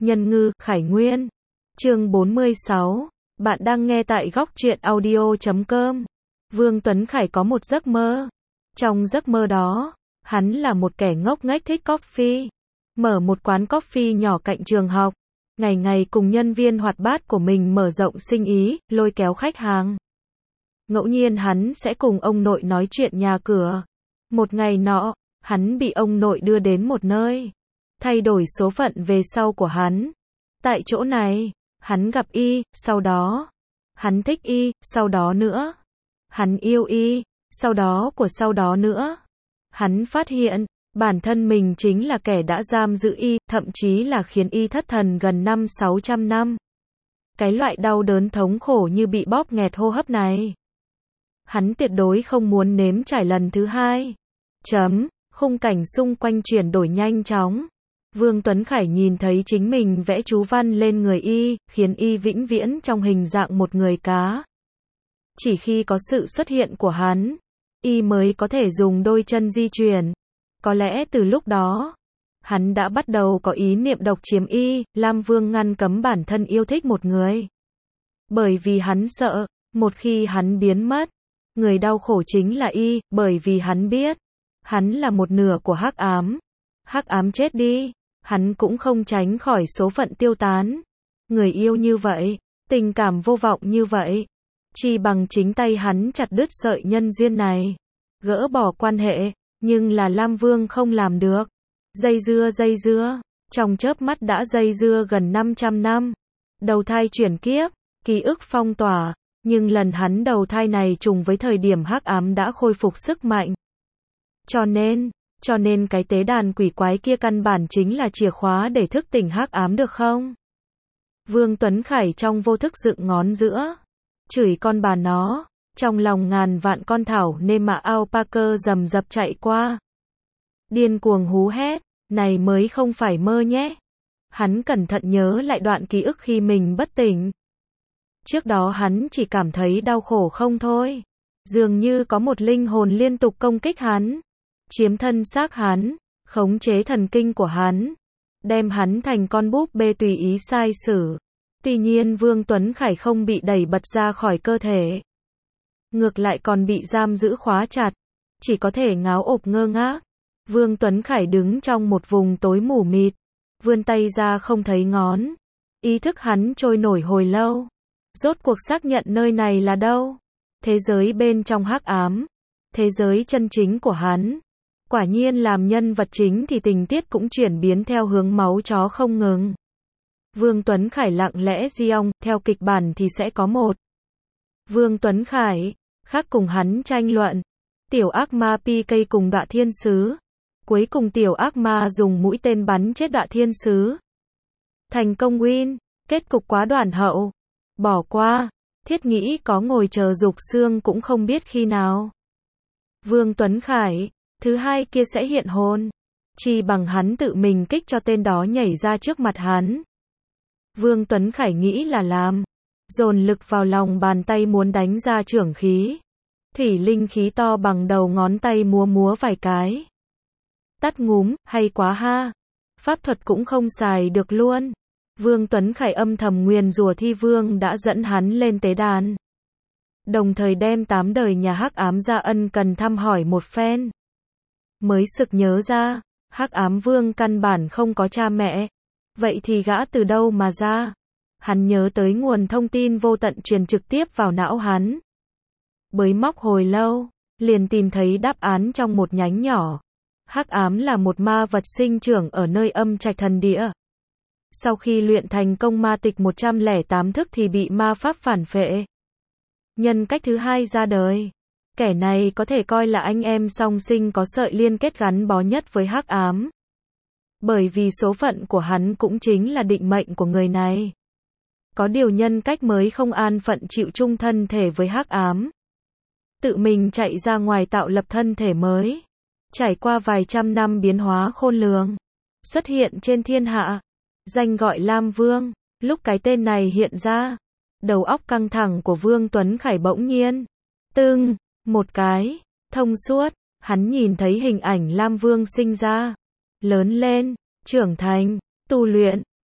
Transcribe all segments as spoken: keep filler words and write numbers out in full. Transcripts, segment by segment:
Nhân ngư, Khải Nguyên. Chương bốn mươi sáu. Bạn đang nghe tại góc truyện audio chấm com. Vương Tuấn Khải có một giấc mơ. Trong giấc mơ đó, hắn là một kẻ ngốc nghếch thích coffee. Mở một quán coffee nhỏ cạnh trường học. Ngày ngày cùng nhân viên hoạt bát của mình mở rộng sinh ý, lôi kéo khách hàng. Ngẫu nhiên hắn sẽ cùng ông nội nói chuyện nhà cửa. Một ngày nọ, hắn bị ông nội đưa đến một nơi. Thay đổi số phận về sau của hắn. Tại chỗ này, hắn gặp y, sau đó, hắn thích y, sau đó nữa. Hắn yêu y, sau đó của sau đó nữa. Hắn phát hiện, bản thân mình chính là kẻ đã giam giữ y, thậm chí là khiến y thất thần gần năm sáu trăm năm. Cái loại đau đớn thống khổ như bị bóp nghẹt hô hấp này. Hắn tuyệt đối không muốn nếm trải lần thứ hai. Chấm, khung cảnh xung quanh chuyển đổi nhanh chóng. Vương Tuấn Khải nhìn thấy chính mình vẽ chú văn lên người y, khiến y vĩnh viễn trong hình dạng một người cá. Chỉ khi có sự xuất hiện của hắn, y mới có thể dùng đôi chân di chuyển. Có lẽ từ lúc đó, hắn đã bắt đầu có ý niệm độc chiếm y, Lam Vương ngăn cấm bản thân yêu thích một người. Bởi vì hắn sợ, một khi hắn biến mất, người đau khổ chính là y, bởi vì hắn biết, hắn là một nửa của hắc ám. Hắc ám chết đi, hắn cũng không tránh khỏi số phận tiêu tán. Người yêu như vậy, tình cảm vô vọng như vậy, chỉ bằng chính tay hắn chặt đứt sợi nhân duyên này, gỡ bỏ quan hệ, nhưng là Lam Vương không làm được. Dây dưa dây dưa, trong chớp mắt đã dây dưa gần năm trăm năm. Đầu thai chuyển kiếp, ký ức phong tỏa, nhưng lần hắn đầu thai này trùng với thời điểm hắc ám đã khôi phục sức mạnh. Cho nên, cho nên cái tế đàn quỷ quái kia căn bản chính là chìa khóa để thức tỉnh hắc ám được không? Vương Tuấn Khải trong vô thức dựng ngón giữa, chửi con bà nó, trong lòng ngàn vạn con thảo nêm mạ alpaca rầm rập chạy qua. Điên cuồng hú hét, này mới không phải mơ nhé. Hắn cẩn thận nhớ lại đoạn ký ức khi mình bất tỉnh. Trước đó hắn chỉ cảm thấy đau khổ không thôi. Dường như có một linh hồn liên tục công kích hắn, chiếm thân xác hắn, khống chế thần kinh của hắn, đem hắn thành con búp bê tùy ý sai sử. Tuy nhiên Vương Tuấn Khải không bị đẩy bật ra khỏi cơ thể. Ngược lại còn bị giam giữ khóa chặt, chỉ có thể ngáo ộp ngơ ngác. Vương Tuấn Khải đứng trong một vùng tối mù mịt, vươn tay ra không thấy ngón. Ý thức hắn trôi nổi hồi lâu. Rốt cuộc xác nhận nơi này là đâu? Thế giới bên trong hắc ám. Thế giới chân chính của hắn. Quả nhiên làm nhân vật chính thì tình tiết cũng chuyển biến theo hướng máu chó không ngừng. Vương Tuấn Khải lặng lẽ giong, theo kịch bản thì sẽ có một Vương Tuấn Khải, khác cùng hắn tranh luận. Tiểu ác ma pê ca cùng Đọa Thiên Sứ. Cuối cùng tiểu ác ma dùng mũi tên bắn chết Đọa Thiên Sứ. Thành công win, kết cục quá đoàn hậu. Bỏ qua, thiết nghĩ có ngồi chờ dục xương cũng không biết khi nào. Vương Tuấn Khải, thứ hai kia sẽ hiện hồn. Chỉ bằng hắn tự mình kích cho tên đó nhảy ra trước mặt hắn. Vương Tuấn Khải nghĩ là làm. Dồn lực vào lòng bàn tay muốn đánh ra chưởng khí. Thủy linh khí to bằng đầu ngón tay múa múa vài cái. Tắt ngúm, hay quá ha. Pháp thuật cũng không xài được luôn. Vương Tuấn Khải âm thầm nguyền rủa Thi Vương đã dẫn hắn lên tế đàn. Đồng thời đem tám đời nhà hắc ám ra ân cần thăm hỏi một phen. Mới sực nhớ ra, hắc ám vương căn bản không có cha mẹ. Vậy thì gã từ đâu mà ra? Hắn nhớ tới nguồn thông tin vô tận truyền trực tiếp vào não hắn. Bới móc hồi lâu, liền tìm thấy đáp án trong một nhánh nhỏ. Hắc ám là một ma vật sinh trưởng ở nơi âm trạch thần địa. Sau khi luyện thành công ma tịch một trăm lẻ tám thức thì bị ma pháp phản phệ. Nhân cách thứ hai ra đời. Kẻ này có thể coi là anh em song sinh có sợi liên kết gắn bó nhất với hắc ám. Bởi vì số phận của hắn cũng chính là định mệnh của người này. Có điều nhân cách mới không an phận chịu chung thân thể với hắc ám. Tự mình chạy ra ngoài tạo lập thân thể mới. Trải qua vài trăm năm biến hóa khôn lường. Xuất hiện trên thiên hạ. Danh gọi Lam Vương. Lúc cái tên này hiện ra, đầu óc căng thẳng của Vương Tuấn Khải bỗng nhiên tưng, một cái, thông suốt. Hắn nhìn thấy hình ảnh Lam Vương sinh ra, lớn lên, trưởng thành, tu luyện,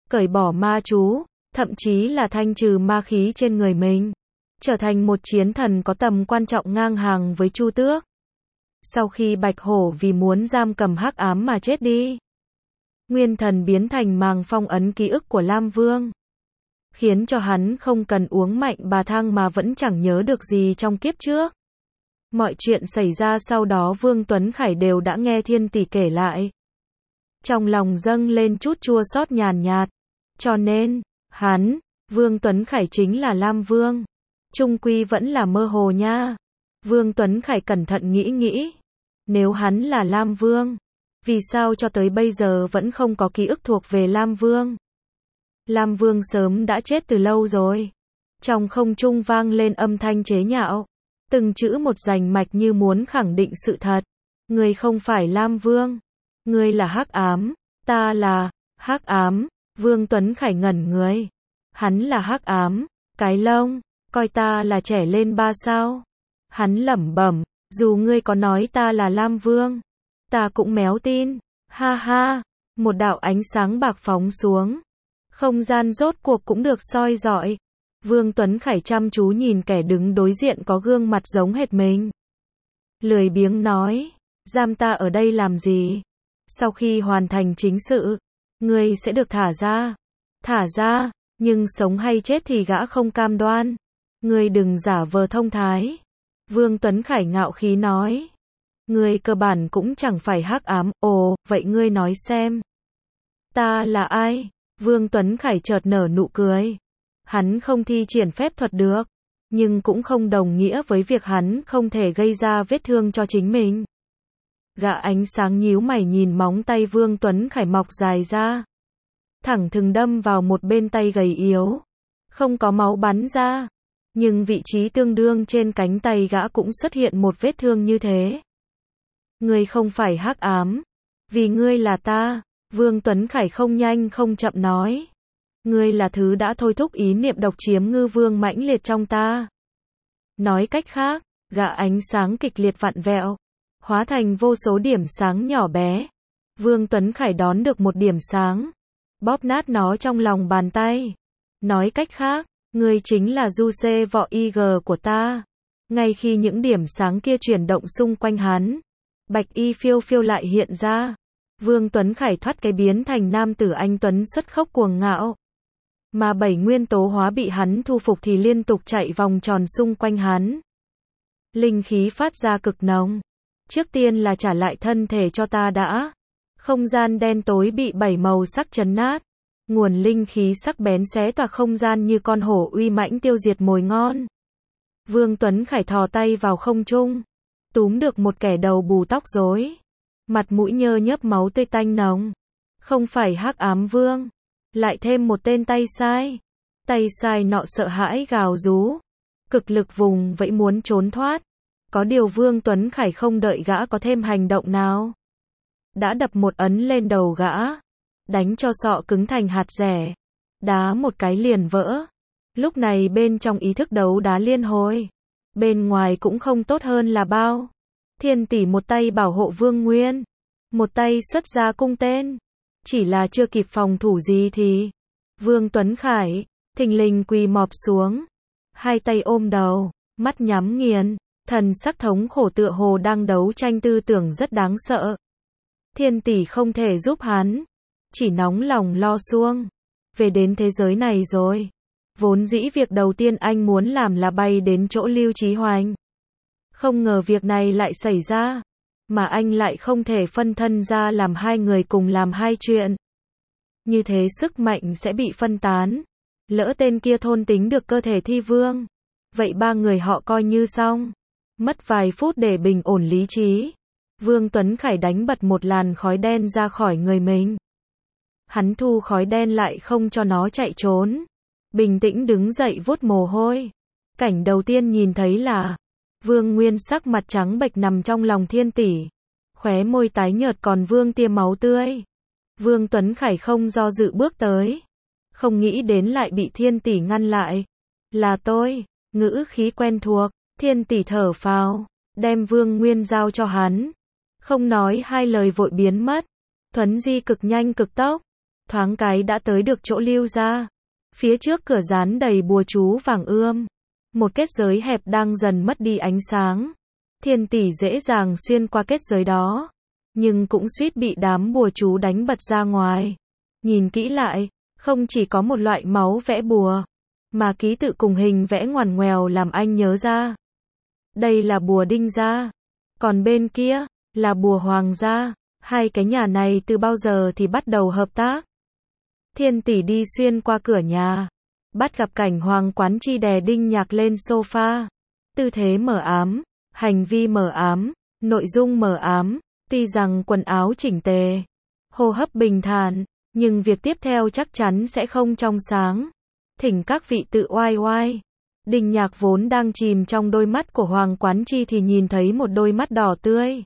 cởi bỏ ma chú, thậm chí là thanh trừ ma khí trên người mình, trở thành một chiến thần có tầm quan trọng ngang hàng với Chu Tước. Sau khi Bạch Hổ vì muốn giam cầm hắc ám mà chết đi, Nguyên Thần biến thành màng phong ấn ký ức của Lam Vương, khiến cho hắn không cần uống mạnh bà thang mà vẫn chẳng nhớ được gì trong kiếp trước. Mọi chuyện xảy ra sau đó Vương Tuấn Khải đều đã nghe Thiên Tỷ kể lại. Trong lòng dâng lên chút chua xót nhàn nhạt. Cho nên, hắn, Vương Tuấn Khải chính là Lam Vương. Trung quy vẫn là mơ hồ nha. Vương Tuấn Khải cẩn thận nghĩ nghĩ. Nếu hắn là Lam Vương, vì sao cho tới bây giờ vẫn không có ký ức thuộc về Lam Vương? Lam Vương sớm đã chết từ lâu rồi. Trong không trung vang lên âm thanh chế nhạo. Từng chữ một rành mạch như muốn khẳng định sự thật. Người không phải Lam Vương. Ngươi là hắc ám. Ta là hắc ám. Vương Tuấn Khải ngẩn người. Hắn là hắc ám. Cái lông. Coi ta là trẻ lên ba sao. Hắn lẩm bẩm. Dù ngươi có nói ta là Lam Vương, ta cũng méo tin. Ha ha. Một đạo ánh sáng bạc phóng xuống. Không gian rốt cuộc cũng được soi rọi. Vương Tuấn Khải chăm chú nhìn kẻ đứng đối diện có gương mặt giống hệt mình. Lười biếng nói. Giam ta ở đây làm gì? Sau khi hoàn thành chính sự, ngươi sẽ được thả ra. Thả ra, nhưng sống hay chết thì gã không cam đoan. Ngươi đừng giả vờ thông thái. Vương Tuấn Khải ngạo khí nói. Ngươi cơ bản cũng chẳng phải hắc ám. Ồ, vậy ngươi nói xem. Ta là ai? Vương Tuấn Khải chợt nở nụ cười. Hắn không thi triển phép thuật được, nhưng cũng không đồng nghĩa với việc hắn không thể gây ra vết thương cho chính mình. Gã ánh sáng nhíu mày nhìn móng tay Vương Tuấn Khải mọc dài ra, thẳng thừng đâm vào một bên tay gầy yếu. Không có máu bắn ra, nhưng vị trí tương đương trên cánh tay gã cũng xuất hiện một vết thương như thế. Ngươi không phải hắc ám, vì ngươi là ta. Vương Tuấn Khải không nhanh không chậm nói. Ngươi là thứ đã thôi thúc ý niệm độc chiếm ngư vương mãnh liệt trong ta. Nói cách khác, gã ánh sáng kịch liệt vặn vẹo, hóa thành vô số điểm sáng nhỏ bé. Vương Tuấn Khải đón được một điểm sáng, bóp nát nó trong lòng bàn tay. Nói cách khác, ngươi chính là du xê vọ i giê của ta. Ngay khi những điểm sáng kia chuyển động xung quanh hắn, bạch y phiêu phiêu lại hiện ra. Vương Tuấn Khải thoát cái biến thành nam tử anh tuấn xuất khốc cuồng ngạo. Mà bảy nguyên tố hóa bị hắn thu phục thì liên tục chạy vòng tròn xung quanh hắn. Linh khí phát ra cực nồng. Trước tiên là trả lại thân thể cho ta đã. Không gian đen tối bị bảy màu sắc chấn nát. Nguồn linh khí sắc bén xé toạc không gian như con hổ uy mãnh tiêu diệt mồi ngon. Vương Tuấn Khải thò tay vào không trung, túm được một kẻ đầu bù tóc rối, mặt mũi nhơ nhớp máu tươi tanh nồng. Không phải hắc ám vương, lại thêm một tên tay sai. Tay sai nọ sợ hãi gào rú, cực lực vùng vẫy muốn trốn thoát. Có điều Vương Tuấn Khải không đợi gã có thêm hành động nào, đã đập một ấn lên đầu gã, đánh cho sọ cứng thành hạt dẻ, đá một cái liền vỡ. Lúc này bên trong ý thức đấu đá liên hồi, bên ngoài cũng không tốt hơn là bao. Thiên tỷ một tay bảo hộ Vương Nguyên, một tay xuất ra cung tên. Chỉ là chưa kịp phòng thủ gì thì Vương Tuấn Khải thình lình quỳ mọp xuống, hai tay ôm đầu, mắt nhắm nghiền, thần sắc thống khổ tựa hồ đang đấu tranh tư tưởng rất đáng sợ. Thiên tỷ không thể giúp hắn, chỉ nóng lòng lo xuông. Về đến thế giới này rồi, vốn dĩ việc đầu tiên anh muốn làm là bay đến chỗ Lưu Chí Hoành. Không ngờ việc này lại xảy ra, mà anh lại không thể phân thân ra làm hai người cùng làm hai chuyện. Như thế sức mạnh sẽ bị phân tán. Lỡ tên kia thôn tính được cơ thể Thi Vương, vậy ba người họ coi như xong. Mất vài phút để bình ổn lý trí, Vương Tuấn Khải đánh bật một làn khói đen ra khỏi người mình. Hắn thu khói đen lại không cho nó chạy trốn. Bình tĩnh đứng dậy vuốt mồ hôi. Cảnh đầu tiên nhìn thấy là Vương Nguyên sắc mặt trắng bệch nằm trong lòng Thiên tỷ, khóe môi tái nhợt còn vương tia máu tươi. Vương Tuấn Khải không do dự bước tới, không nghĩ đến lại bị Thiên tỷ ngăn lại. Là tôi, ngữ khí quen thuộc. Thiên tỷ thở phào, đem Vương Nguyên giao cho hắn, không nói hai lời vội biến mất. Thuấn di cực nhanh cực tốc, thoáng cái đã tới được chỗ Lưu gia. Phía trước cửa dán đầy bùa chú vàng ươm. Một kết giới hẹp đang dần mất đi ánh sáng. Thiên tỷ dễ dàng xuyên qua kết giới đó, nhưng cũng suýt bị đám bùa chú đánh bật ra ngoài. Nhìn kỹ lại, không chỉ có một loại máu vẽ bùa, mà ký tự cùng hình vẽ ngoằn ngoèo làm anh nhớ ra. Đây là bùa Đinh gia, còn bên kia là bùa Hoàng gia. Hai cái nhà này từ bao giờ thì bắt đầu hợp tác. Thiên tỷ đi xuyên qua cửa nhà, bắt gặp cảnh Hoàng Quán Chi đè Đinh Nhạc lên sofa. Tư thế mờ ám, hành vi mờ ám, nội dung mờ ám, tuy rằng quần áo chỉnh tề, hô hấp bình thản, nhưng việc tiếp theo chắc chắn sẽ không trong sáng. Thỉnh các vị tự oai oai. Đinh Nhạc vốn đang chìm trong đôi mắt của Hoàng Quán Chi thì nhìn thấy một đôi mắt đỏ tươi.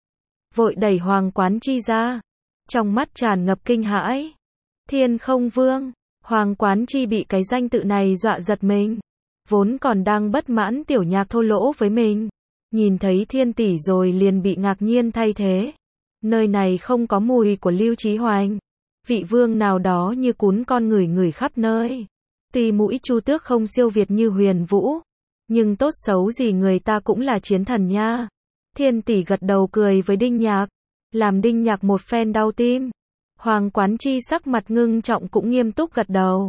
Vội đẩy Hoàng Quán Chi ra, trong mắt tràn ngập kinh hãi. Thiên Không Vương. Hoàng Quán Chi bị cái danh tự này dọa giật mình. Vốn còn đang bất mãn Tiểu Nhạc thô lỗ với mình, nhìn thấy Thiên tỷ rồi liền bị ngạc nhiên thay thế. Nơi này không có mùi của Lưu Chí Hoành. Vị vương nào đó như cún con ngửi ngửi khắp nơi. Tuy mũi Chu Tước không siêu việt như Huyền Vũ, nhưng tốt xấu gì người ta cũng là chiến thần nha. Thiên tỷ gật đầu cười với Đinh Nhạc, làm Đinh Nhạc một phen đau tim. Hoàng Quán Chi sắc mặt ngưng trọng cũng nghiêm túc gật đầu,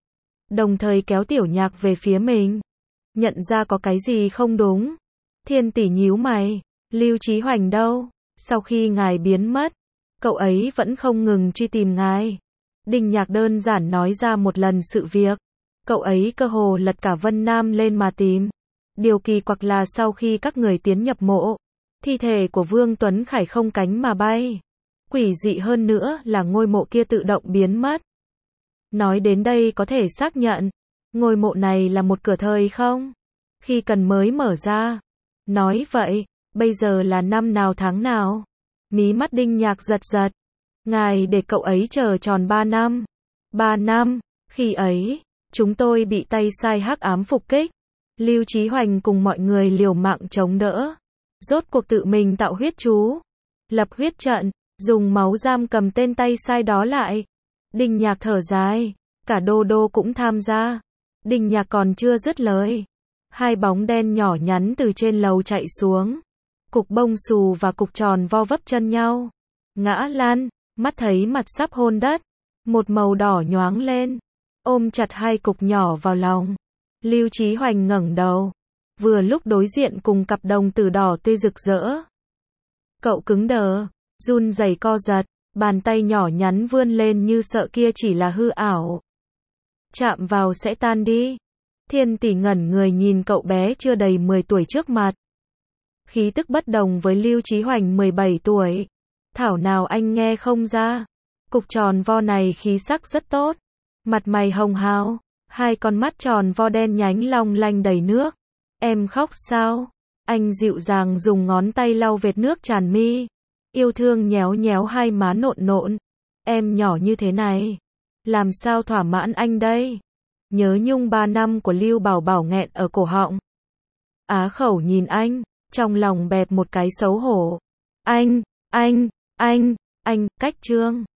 đồng thời kéo Tiểu Nhạc về phía mình. Nhận ra có cái gì không đúng, Thiên tỷ nhíu mày. Lưu Chí Hoành đâu? Sau khi ngài biến mất, cậu ấy vẫn không ngừng truy tìm ngài. Đinh Nhạc đơn giản nói ra một lần sự việc. Cậu ấy cơ hồ lật cả Vân Nam lên mà tìm. Điều kỳ quặc là sau khi các người tiến nhập mộ, thi thể của Vương Tuấn Khải không cánh mà bay. Quỷ dị hơn nữa là ngôi mộ kia tự động biến mất. Nói đến đây có thể xác nhận, ngôi mộ này là một cửa thời không? Khi cần mới mở ra. Nói vậy, bây giờ là năm nào tháng nào? Mí mắt Đinh Nhạc giật giật. Ngài để cậu ấy chờ tròn ba năm. Ba năm, khi ấy, chúng tôi bị tay sai hắc ám phục kích. Lưu Chí Hoành cùng mọi người liều mạng chống đỡ. Rốt cuộc tự mình tạo huyết chú, lập huyết trận, dùng máu giam cầm tên tay sai đó lại. Đinh Nhạc thở dài, cả Đô Đô cũng tham gia. Đinh Nhạc còn chưa dứt lời, hai bóng đen nhỏ nhắn từ trên lầu chạy xuống. Cục bông xù và cục tròn vo vấp chân nhau, ngã lăn, mắt thấy mặt sắp hôn đất. Một màu đỏ nhoáng lên, ôm chặt hai cục nhỏ vào lòng. Lưu Chí Hoành ngẩng đầu, vừa lúc đối diện cùng cặp đồng tử đỏ tươi rực rỡ. Cậu cứng đờ, run rẩy co giật, bàn tay nhỏ nhắn vươn lên như sợ kia chỉ là hư ảo. Chạm vào sẽ tan đi. Thiên tỷ ngẩn người nhìn cậu bé chưa đầy mười tuổi trước mặt. Khí tức bất đồng với Lưu Chí Hoành mười bảy tuổi. Thảo nào anh nghe không ra. Cục tròn vo này khí sắc rất tốt. Mặt mày hồng hào, hai con mắt tròn vo đen nhánh long lanh đầy nước. Em khóc sao? Anh dịu dàng dùng ngón tay lau vệt nước tràn mi. Yêu thương nhéo nhéo hai má nộn nộn. Em nhỏ như thế này, làm sao thỏa mãn anh đây? Nhớ nhung ba năm của Lưu Bảo Bảo nghẹn ở cổ họng. Á khẩu nhìn anh, trong lòng bẹp một cái xấu hổ. Anh, anh, anh, anh, cách chương.